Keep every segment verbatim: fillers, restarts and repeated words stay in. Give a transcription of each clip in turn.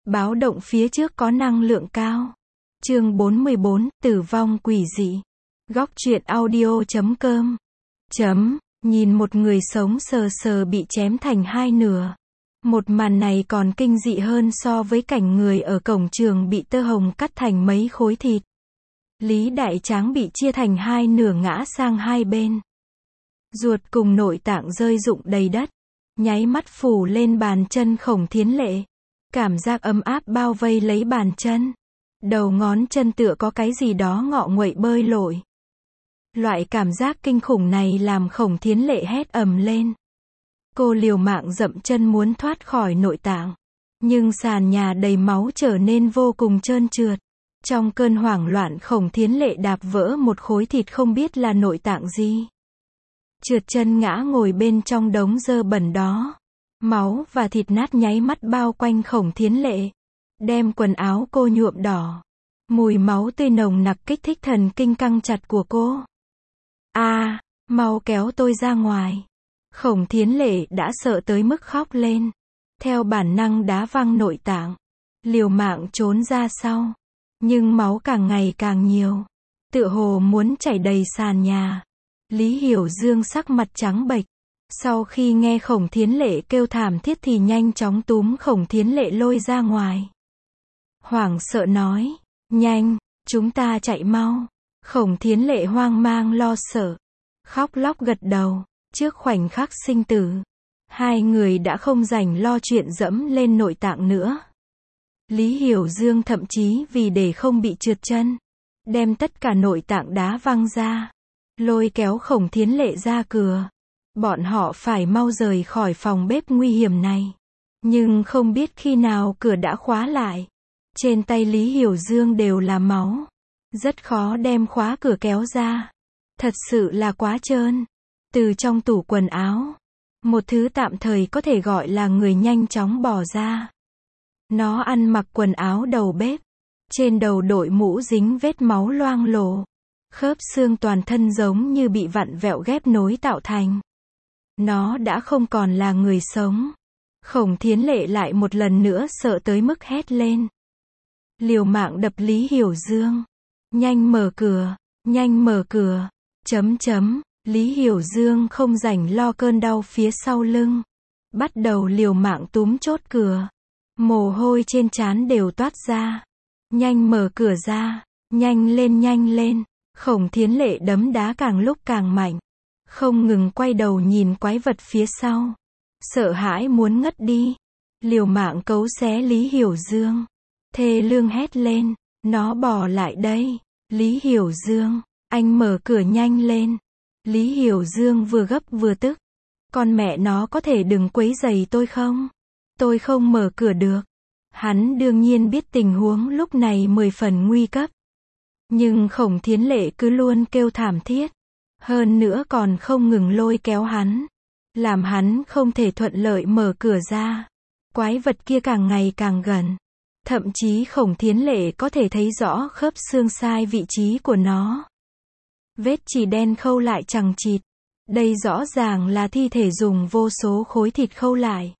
Báo động phía trước có năng lượng cao. Chương bốn mươi bốn, tử vong quỷ dị. Góc truyện audio chấm com. Chấm, nhìn một người sống sờ sờ bị chém thành hai nửa. Một màn này còn kinh dị hơn so với cảnh người ở cổng trường bị tơ hồng cắt thành mấy khối thịt. Lý Đại Tráng bị chia thành hai nửa ngã sang hai bên. Ruột cùng nội tạng rơi rụng đầy đất, nháy mắt phủ lên bàn chân Khổng Thiến Lệ. Cảm giác ấm áp bao vây lấy bàn chân. Đầu ngón chân tựa có cái gì đó ngọ nguậy bơi lội. Loại cảm giác kinh khủng này làm Khổng Thiến Lệ hét ầm lên. Cô liều mạng dậm chân muốn thoát khỏi nội tạng. Nhưng sàn nhà đầy máu trở nên vô cùng trơn trượt. Trong cơn hoảng loạn Khổng Thiến Lệ đạp vỡ một khối thịt không biết là nội tạng gì. Trượt chân ngã ngồi bên trong đống dơ bẩn đó. Máu và thịt nát nháy mắt bao quanh Khổng Thiến Lệ. Đem quần áo cô nhuộm đỏ. Mùi máu tươi nồng nặc kích thích thần kinh căng chặt của cô. A, à, mau kéo tôi ra ngoài. Khổng Thiến Lệ đã sợ tới mức khóc lên. Theo bản năng đá văng nội tạng. Liều mạng trốn ra sau. Nhưng máu càng ngày càng nhiều. Tựa hồ muốn chảy đầy sàn nhà. Lý Hiểu Dương sắc mặt trắng bệch. Sau khi nghe Khổng Thiến Lệ kêu thảm thiết thì nhanh chóng túm Khổng Thiến Lệ lôi ra ngoài. Hoảng sợ nói, nhanh, chúng ta chạy mau. Khổng Thiến Lệ hoang mang lo sợ, khóc lóc gật đầu. Trước khoảnh khắc sinh tử, hai người đã không rảnh lo chuyện dẫm lên nội tạng nữa. Lý Hiểu Dương thậm chí vì để không bị trượt chân, đem tất cả nội tạng đá văng ra, lôi kéo Khổng Thiến Lệ ra cửa. Bọn họ phải mau rời khỏi phòng bếp nguy hiểm này. Nhưng không biết khi nào cửa đã khóa lại. Trên tay Lý Hiểu Dương đều là máu. Rất khó đem khóa cửa kéo ra. Thật sự là quá trơn. Từ trong tủ quần áo, một thứ tạm thời có thể gọi là người nhanh chóng bỏ ra. Nó ăn mặc quần áo đầu bếp. Trên đầu đội mũ dính vết máu loang lổ. Khớp xương toàn thân giống như bị vặn vẹo ghép nối tạo thành. Nó đã không còn là người sống. Khổng Thiến Lệ lại một lần nữa sợ tới mức hét lên. Liều mạng đập Lý Hiểu Dương. Nhanh mở cửa, nhanh mở cửa. Chấm chấm, Lý Hiểu Dương không rảnh lo cơn đau phía sau lưng. Bắt đầu liều mạng túm chốt cửa. Mồ hôi trên trán đều toát ra. Nhanh mở cửa ra, nhanh lên nhanh lên. Khổng Thiến Lệ đấm đá càng lúc càng mạnh. Không ngừng quay đầu nhìn quái vật phía sau. Sợ hãi muốn ngất đi. Liều mạng cấu xé Lý Hiểu Dương. Thê lương hét lên. Nó bỏ lại đây. Lý Hiểu Dương, anh mở cửa nhanh lên. Lý Hiểu Dương vừa gấp vừa tức. Con mẹ nó có thể đừng quấy rầy tôi không? Tôi không mở cửa được. Hắn đương nhiên biết tình huống lúc này mười phần nguy cấp. Nhưng Khổng Thiến Lệ cứ luôn kêu thảm thiết. Hơn nữa còn không ngừng lôi kéo hắn. Làm hắn không thể thuận lợi mở cửa ra. Quái vật kia càng ngày càng gần. Thậm chí Khổng Thiến Lệ có thể thấy rõ khớp xương sai vị trí của nó. Vết chỉ đen khâu lại chằng chịt. Đây rõ ràng là thi thể dùng vô số khối thịt khâu lại.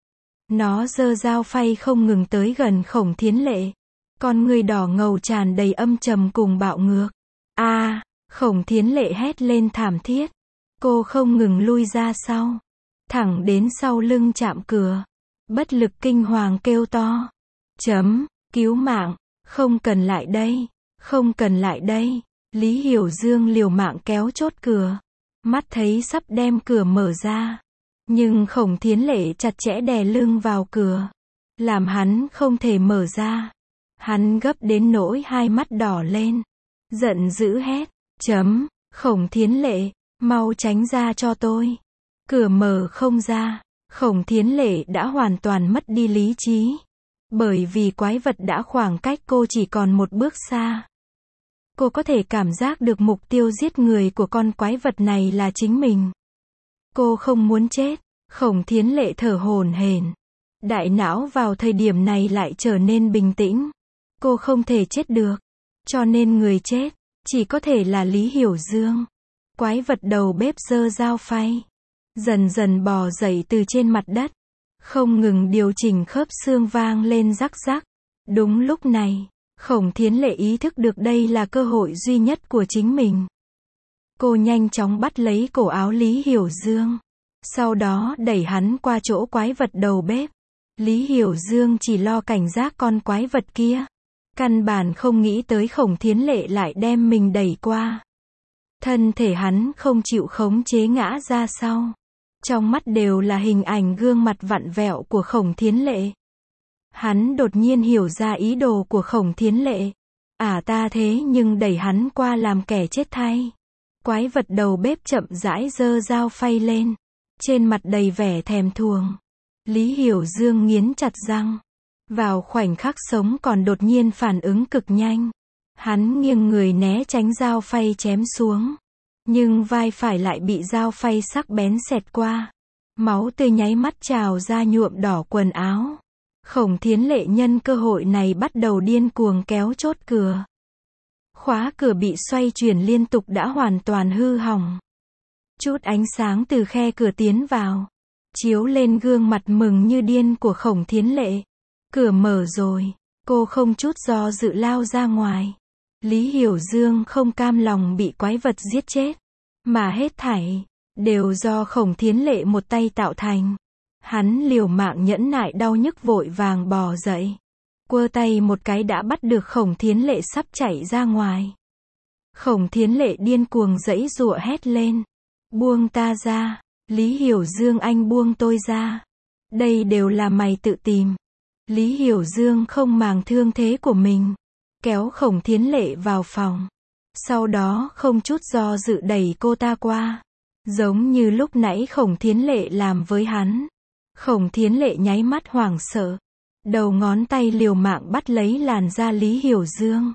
Nó giơ dao phay không ngừng tới gần Khổng Thiến Lệ. Con người đỏ ngầu tràn đầy âm trầm cùng bạo ngược. A, à, Khổng Thiến Lệ hét lên thảm thiết. Cô không ngừng lui ra sau. Thẳng đến sau lưng chạm cửa. Bất lực kinh hoàng kêu to. Chấm, cứu mạng, không cần lại đây, không cần lại đây. Lý Hiểu Dương liều mạng kéo chốt cửa. Mắt thấy sắp đem cửa mở ra. Nhưng Khổng Thiến Lệ chặt chẽ đè lưng vào cửa. Làm hắn không thể mở ra. Hắn gấp đến nỗi hai mắt đỏ lên. Giận dữ hét. Chấm, Khổng Thiến Lệ, mau tránh ra cho tôi. Cửa mở không ra. Khổng Thiến Lệ đã hoàn toàn mất đi lý trí. Bởi vì quái vật đã khoảng cách cô chỉ còn một bước xa. Cô có thể cảm giác được mục tiêu giết người của con quái vật này là chính mình. Cô không muốn chết. Khổng Thiến Lệ thở hổn hển. Đại não vào thời điểm này lại trở nên bình tĩnh. Cô không thể chết được. Cho nên người chết chỉ có thể là Lý Hiểu Dương. Quái vật đầu bếp giơ dao phay. Dần dần bò dậy từ trên mặt đất. không ngừng điều chỉnh khớp xương vang lên rắc rắc. Đúng lúc này, Khổng Thiến Lệ ý thức được đây là cơ hội duy nhất của chính mình. Cô nhanh chóng bắt lấy cổ áo Lý Hiểu Dương. Sau đó đẩy hắn qua chỗ quái vật đầu bếp. Lý Hiểu Dương chỉ lo cảnh giác con quái vật kia. Căn bản không nghĩ tới Khổng Thiến Lệ lại đem mình đẩy qua. Thân thể hắn không chịu khống chế ngã ra sau. Trong mắt đều là hình ảnh gương mặt vặn vẹo của Khổng Thiến Lệ. Hắn đột nhiên hiểu ra ý đồ của Khổng Thiến Lệ. À ta thế nhưng đẩy hắn qua làm kẻ chết thay. Quái vật đầu bếp chậm rãi giơ dao phay lên. Trên mặt đầy vẻ thèm thuồng. Lý Hiểu Dương nghiến chặt răng. Vào khoảnh khắc sống còn đột nhiên phản ứng cực nhanh. Hắn nghiêng người né tránh dao phay chém xuống. Nhưng vai phải lại bị dao phay sắc bén xẹt qua. Máu tươi nháy mắt trào ra nhuộm đỏ quần áo. Khổng Thiến Lệ nhân cơ hội này bắt đầu điên cuồng kéo chốt cửa. Khóa cửa bị xoay chuyển liên tục đã hoàn toàn hư hỏng. Chút ánh sáng từ khe cửa tiến vào. Chiếu lên gương mặt mừng như điên của Khổng Thiến Lệ. Cửa mở rồi. Cô không chút do dự lao ra ngoài. Lý Hiểu Dương không cam lòng bị quái vật giết chết. Mà hết thảy đều do Khổng Thiến Lệ một tay tạo thành. Hắn liều mạng nhẫn nại đau nhức vội vàng bò dậy. Quơ tay một cái đã bắt được Khổng Thiến Lệ sắp chạy ra ngoài. Khổng Thiến Lệ điên cuồng giãy giụa hét lên. Buông ta ra. Lý Hiểu Dương anh buông tôi ra. Đây đều là mày tự tìm. Lý Hiểu Dương không màng thương thế của mình. Kéo Khổng Thiến Lệ vào phòng. Sau đó không chút do dự đẩy cô ta qua. Giống như lúc nãy Khổng Thiến Lệ làm với hắn. Khổng Thiến Lệ nháy mắt hoảng sợ. Đầu ngón tay liều mạng bắt lấy làn da Lý Hiểu Dương.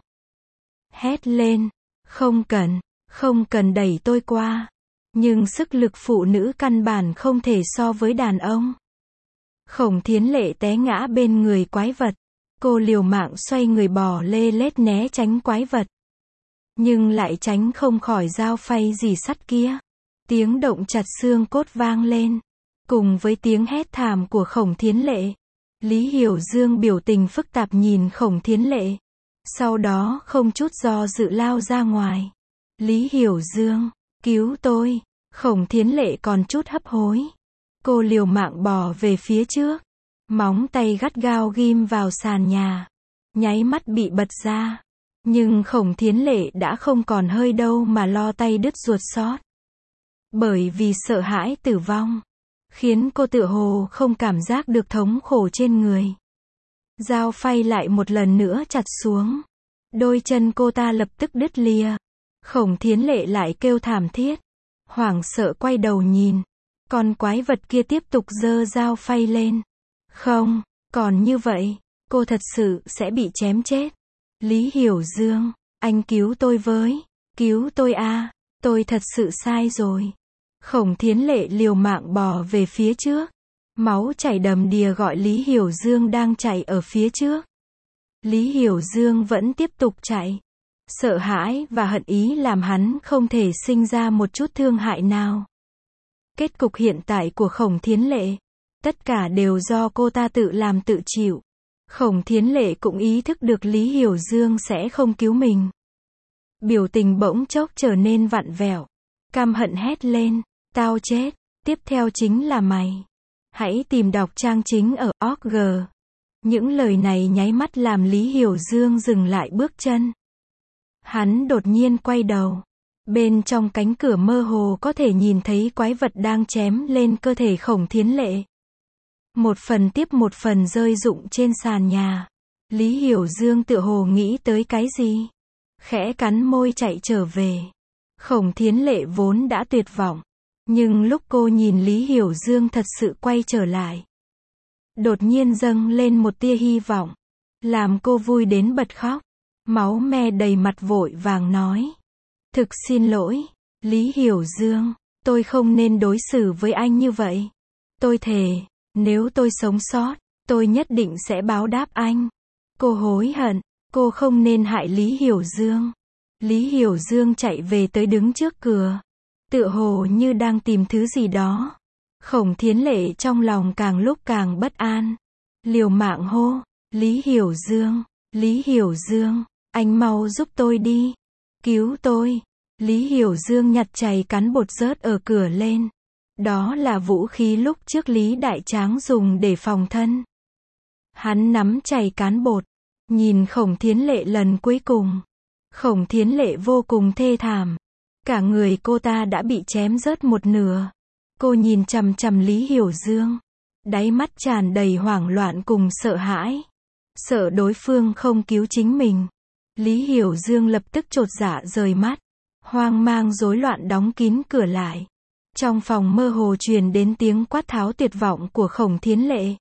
Hét lên. Không cần, không cần đẩy tôi qua. Nhưng sức lực phụ nữ căn bản không thể so với đàn ông. Khổng Thiến Lệ té ngã bên người quái vật. Cô liều mạng xoay người bò lê lết né tránh quái vật. Nhưng lại tránh không khỏi dao phay rỉ sắt kia. Tiếng động chặt xương cốt vang lên. Cùng với tiếng hét thảm của Khổng Thiến Lệ. Lý Hiểu Dương biểu tình phức tạp nhìn Khổng Thiến Lệ. Sau đó không chút do dự lao ra ngoài. Lý Hiểu Dương, cứu tôi. Khổng Thiến Lệ còn chút hấp hối. Cô liều mạng bò về phía trước. Móng tay gắt gao ghim vào sàn nhà. Nháy mắt bị bật ra. Nhưng Khổng Thiến Lệ đã không còn hơi đâu mà lo tay đứt ruột xót. Bởi vì sợ hãi tử vong. Khiến cô tựa hồ không cảm giác được thống khổ trên người. Dao phay lại một lần nữa chặt xuống. Đôi chân cô ta lập tức đứt lìa. Khổng Thiến Lệ lại kêu thảm thiết. Hoảng sợ quay đầu nhìn. Con quái vật kia tiếp tục giơ dao phay lên. Không, còn như vậy, cô thật sự sẽ bị chém chết. Lý Hiểu Dương, anh cứu tôi với. Cứu tôi a, tôi thật sự sai rồi. Khổng Thiến Lệ liều mạng bò về phía trước. Máu chảy đầm đìa gọi Lý Hiểu Dương đang chạy ở phía trước. Lý Hiểu Dương vẫn tiếp tục chạy. Sợ hãi và hận ý làm hắn không thể sinh ra một chút thương hại nào. Kết cục hiện tại của Khổng Thiến Lệ, tất cả đều do cô ta tự làm tự chịu. Khổng Thiến Lệ cũng ý thức được Lý Hiểu Dương sẽ không cứu mình. Biểu tình bỗng chốc trở nên vặn vẹo. Căm hận hét lên, tao chết, tiếp theo chính là mày. Hãy tìm đọc trang chính ở o rờ giê. Những lời này nháy mắt làm Lý Hiểu Dương dừng lại bước chân. Hắn đột nhiên quay đầu. Bên trong cánh cửa mơ hồ có thể nhìn thấy quái vật đang chém lên cơ thể Khổng Thiến Lệ. Một phần tiếp một phần rơi rụng trên sàn nhà. Lý Hiểu Dương tựa hồ nghĩ tới cái gì. Khẽ cắn môi chạy trở về. Khổng Thiến Lệ vốn đã tuyệt vọng. Nhưng lúc cô nhìn Lý Hiểu Dương thật sự quay trở lại. Đột nhiên dâng lên một tia hy vọng. Làm cô vui đến bật khóc. Máu me đầy mặt vội vàng nói. Thực xin lỗi, Lý Hiểu Dương, tôi không nên đối xử với anh như vậy. Tôi thề, nếu tôi sống sót, tôi nhất định sẽ báo đáp anh. Cô hối hận, cô không nên hại Lý Hiểu Dương. Lý Hiểu Dương chạy về tới đứng trước cửa. Tựa hồ như đang tìm thứ gì đó. Khổng Thiến Lệ trong lòng càng lúc càng bất an. Liều mạng hô, Lý Hiểu Dương, Lý Hiểu Dương, anh mau giúp tôi đi. Cứu tôi. Lý Hiểu Dương nhặt chày cán bột rớt ở cửa lên. Đó là vũ khí lúc trước Lý Đại Tráng dùng để phòng thân. Hắn nắm chày cán bột, nhìn Khổng Thiến Lệ lần cuối cùng. Khổng Thiến Lệ vô cùng thê thảm. Cả người cô ta đã bị chém rớt một nửa. Cô nhìn chằm chằm Lý Hiểu Dương. Đáy mắt tràn đầy hoảng loạn cùng sợ hãi. Sợ đối phương không cứu chính mình. Lý Hiểu Dương lập tức chột dạ rời mắt. Hoang mang rối loạn đóng kín cửa lại. Trong phòng mơ hồ truyền đến tiếng quát tháo tuyệt vọng của Khổng Thiến Lệ.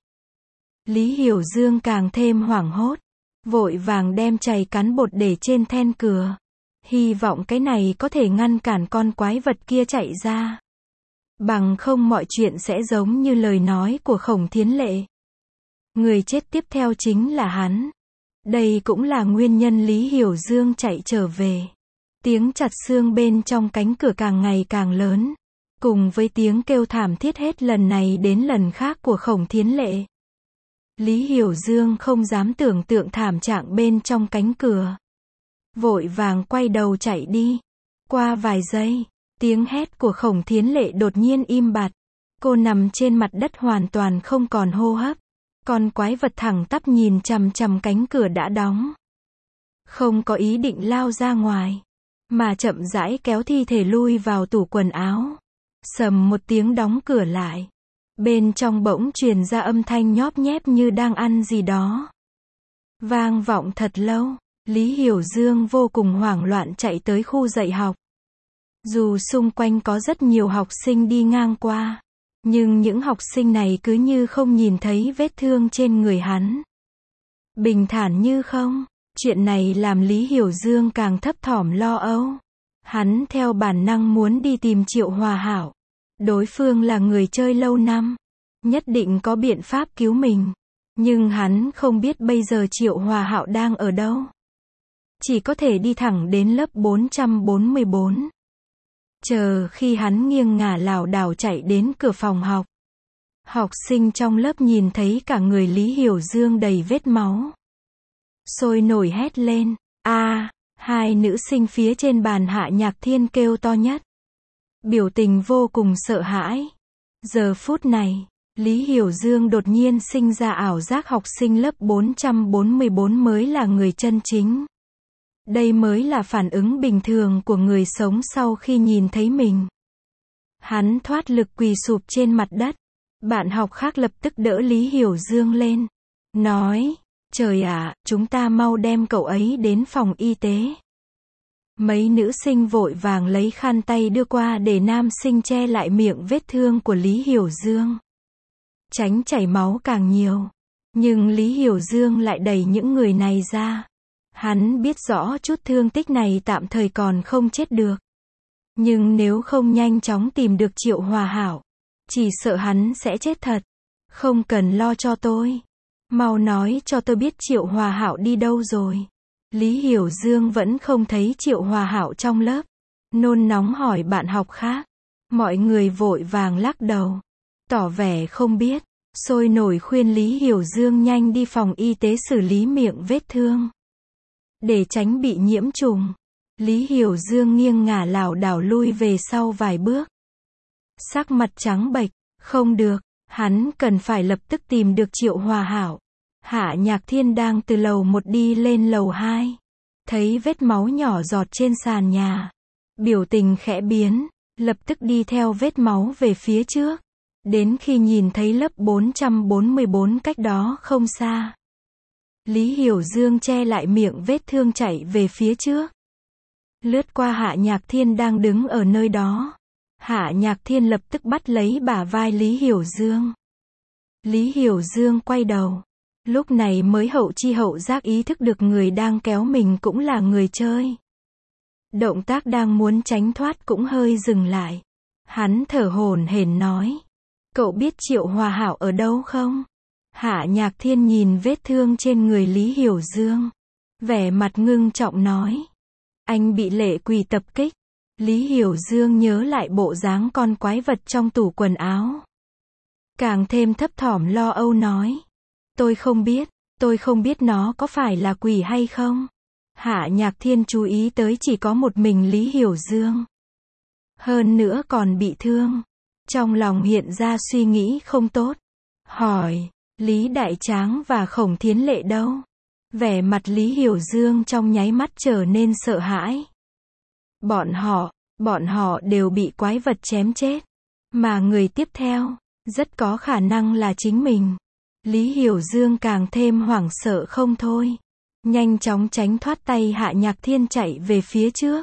Lý Hiểu Dương càng thêm hoảng hốt. Vội vàng đem chày cán bột để trên then cửa. Hy vọng cái này có thể ngăn cản con quái vật kia chạy ra. Bằng không mọi chuyện sẽ giống như lời nói của Khổng Thiến Lệ. Người chết tiếp theo chính là hắn. Đây cũng là nguyên nhân Lý Hiểu Dương chạy trở về. Tiếng chặt xương bên trong cánh cửa càng ngày càng lớn. Cùng với tiếng kêu thảm thiết hết lần này đến lần khác của Khổng Thiến Lệ. Lý Hiểu Dương không dám tưởng tượng thảm trạng bên trong cánh cửa. Vội vàng quay đầu chạy đi. Qua vài giây, tiếng hét của Khổng Thiến Lệ đột nhiên im bặt. Cô nằm trên mặt đất hoàn toàn không còn hô hấp. Con quái vật thẳng tắp nhìn chằm chằm cánh cửa đã đóng. Không có ý định lao ra ngoài, mà chậm rãi kéo thi thể lui vào tủ quần áo. Sầm một tiếng đóng cửa lại. Bên trong bỗng truyền ra âm thanh nhóp nhép như đang ăn gì đó. Vang vọng thật lâu. Lý Hiểu Dương vô cùng hoảng loạn chạy tới khu dạy học. Dù xung quanh có rất nhiều học sinh đi ngang qua, nhưng những học sinh này cứ như không nhìn thấy vết thương trên người hắn. Bình thản như không. Chuyện này làm Lý Hiểu Dương càng thấp thỏm lo âu. Hắn theo bản năng muốn đi tìm Triệu Hòa Hảo. Đối phương là người chơi lâu năm, nhất định có biện pháp cứu mình. Nhưng hắn không biết bây giờ Triệu Hòa Hảo đang ở đâu. Chỉ có thể đi thẳng đến lớp bốn trăm bốn mươi bốn. Chờ khi hắn nghiêng ngả lảo đảo chạy đến cửa phòng học. Học sinh trong lớp nhìn thấy cả người Lý Hiểu Dương đầy vết máu. Sôi nổi hét lên. A, hai nữ sinh phía trên bàn Hạ Nhạc Thiên kêu to nhất. Biểu tình vô cùng sợ hãi. Giờ phút này, Lý Hiểu Dương đột nhiên sinh ra ảo giác học sinh lớp bốn trăm bốn mươi bốn mới là người chân chính. Đây mới là phản ứng bình thường của người sống sau khi nhìn thấy mình. Hắn thoát lực quỳ sụp trên mặt đất. Bạn học khác lập tức đỡ Lý Hiểu Dương lên. Nói, trời ạ, chúng ta mau đem cậu ấy đến phòng y tế. Mấy nữ sinh vội vàng lấy khăn tay đưa qua để nam sinh che lại miệng vết thương của Lý Hiểu Dương. Tránh chảy máu càng nhiều. Nhưng Lý Hiểu Dương lại đẩy những người này ra. Hắn biết rõ chút thương tích này tạm thời còn không chết được. Nhưng nếu không nhanh chóng tìm được Triệu Hòa Hảo, chỉ sợ hắn sẽ chết thật. Không cần lo cho tôi. Mau nói cho tôi biết Triệu Hòa Hảo đi đâu rồi. Lý Hiểu Dương vẫn không thấy Triệu Hòa Hảo trong lớp. Nôn nóng hỏi bạn học khác. Mọi người vội vàng lắc đầu. Tỏ vẻ không biết. Sôi nổi khuyên Lý Hiểu Dương nhanh đi phòng y tế xử lý miệng vết thương. Để tránh bị nhiễm trùng. Lý Hiểu Dương nghiêng ngả lảo đảo lui về sau vài bước. Sắc mặt trắng bệch. Không được. Hắn cần phải lập tức tìm được Triệu Hòa Hảo. Hạ Nhạc Thiên đang từ lầu một đi lên lầu hai. Thấy vết máu nhỏ giọt trên sàn nhà. Biểu tình khẽ biến. Lập tức đi theo vết máu về phía trước. Đến khi nhìn thấy lớp bốn trăm bốn mươi bốn cách đó không xa. Lý Hiểu Dương che lại miệng vết thương chạy về phía trước. Lướt qua Hạ Nhạc Thiên đang đứng ở nơi đó. Hạ Nhạc Thiên lập tức bắt lấy bả vai Lý Hiểu Dương. Lý Hiểu Dương quay đầu. Lúc này mới hậu chi hậu giác ý thức được người đang kéo mình cũng là người chơi. Động tác đang muốn tránh thoát cũng hơi dừng lại. Hắn thở hổn hển nói. Cậu biết Triệu Hòa Hảo ở đâu không? Hạ Nhạc Thiên nhìn vết thương trên người Lý Hiểu Dương. Vẻ mặt ngưng trọng nói. Anh bị lệ quỷ tập kích. Lý Hiểu Dương nhớ lại bộ dáng con quái vật trong tủ quần áo. càng thêm thấp thỏm lo âu nói. Tôi không biết, tôi không biết nó có phải là quỷ hay không. Hạ Nhạc Thiên chú ý tới chỉ có một mình Lý Hiểu Dương. Hơn nữa còn bị thương. Trong lòng hiện ra suy nghĩ không tốt. Hỏi, Lý Đại Tráng và Khổng Thiến Lệ đâu? Vẻ mặt Lý Hiểu Dương trong nháy mắt trở nên sợ hãi. Bọn họ, bọn họ đều bị quái vật chém chết. Mà người tiếp theo, rất có khả năng là chính mình. Lý Hiểu Dương càng thêm hoảng sợ không thôi. Nhanh chóng tránh thoát tay Hạ Nhạc Thiên chạy về phía trước.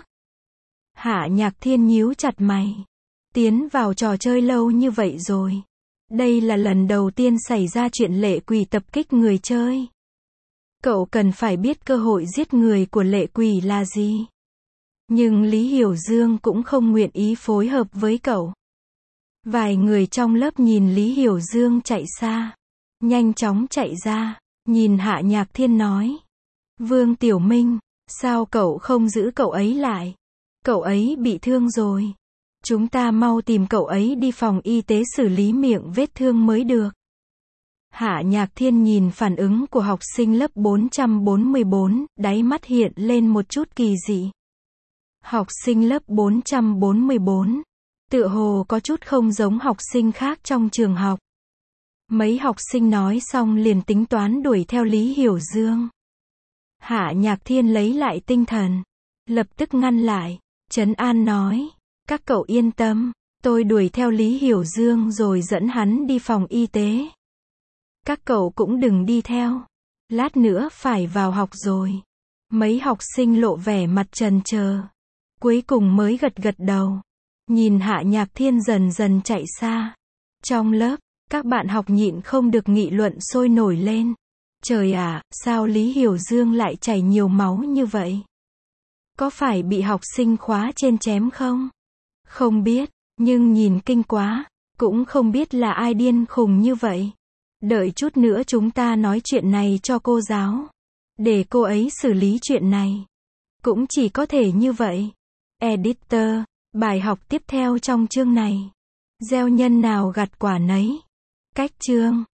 Hạ Nhạc Thiên nhíu chặt mày. Tiến vào trò chơi lâu như vậy rồi. Đây là lần đầu tiên xảy ra chuyện lệ quỷ tập kích người chơi. Cậu cần phải biết cơ hội giết người của lệ quỷ là gì. Nhưng Lý Hiểu Dương cũng không nguyện ý phối hợp với cậu. Vài người trong lớp nhìn Lý Hiểu Dương chạy xa. Nhanh chóng chạy ra. Nhìn Hạ Nhạc Thiên nói. Vương Tiểu Minh, sao cậu không giữ cậu ấy lại? Cậu ấy bị thương rồi. Chúng ta mau tìm cậu ấy đi phòng y tế xử lý miệng vết thương mới được. Hạ Nhạc Thiên nhìn phản ứng của học sinh lớp bốn trăm bốn mươi bốn, đáy mắt hiện lên một chút kỳ dị. Học sinh lớp bốn trăm bốn mươi bốn, tựa hồ có chút không giống học sinh khác trong trường học. Mấy học sinh nói xong liền tính toán đuổi theo Lý Hiểu Dương. Hạ Nhạc Thiên lấy lại tinh thần, lập tức ngăn lại, trấn an nói, các cậu yên tâm, tôi đuổi theo Lý Hiểu Dương rồi dẫn hắn đi phòng y tế. Các cậu cũng đừng đi theo, lát nữa phải vào học rồi. Mấy học sinh lộ vẻ mặt trần chờ, cuối cùng mới gật gật đầu, nhìn Hạ Nhạc Thiên dần dần chạy xa. Trong lớp, các bạn học nhịn không được nghị luận sôi nổi lên. Trời ạ, sao Lý Hiểu Dương lại chảy nhiều máu như vậy? Có phải bị học sinh khóa trên chém không? Không biết, nhưng nhìn kinh quá, cũng không biết là ai điên khùng như vậy. Đợi chút nữa chúng ta nói chuyện này cho cô giáo, để cô ấy xử lý chuyện này. Cũng chỉ có thể như vậy. Editor, bài học tiếp theo trong chương này. Gieo nhân nào gặt quả nấy. Cách chương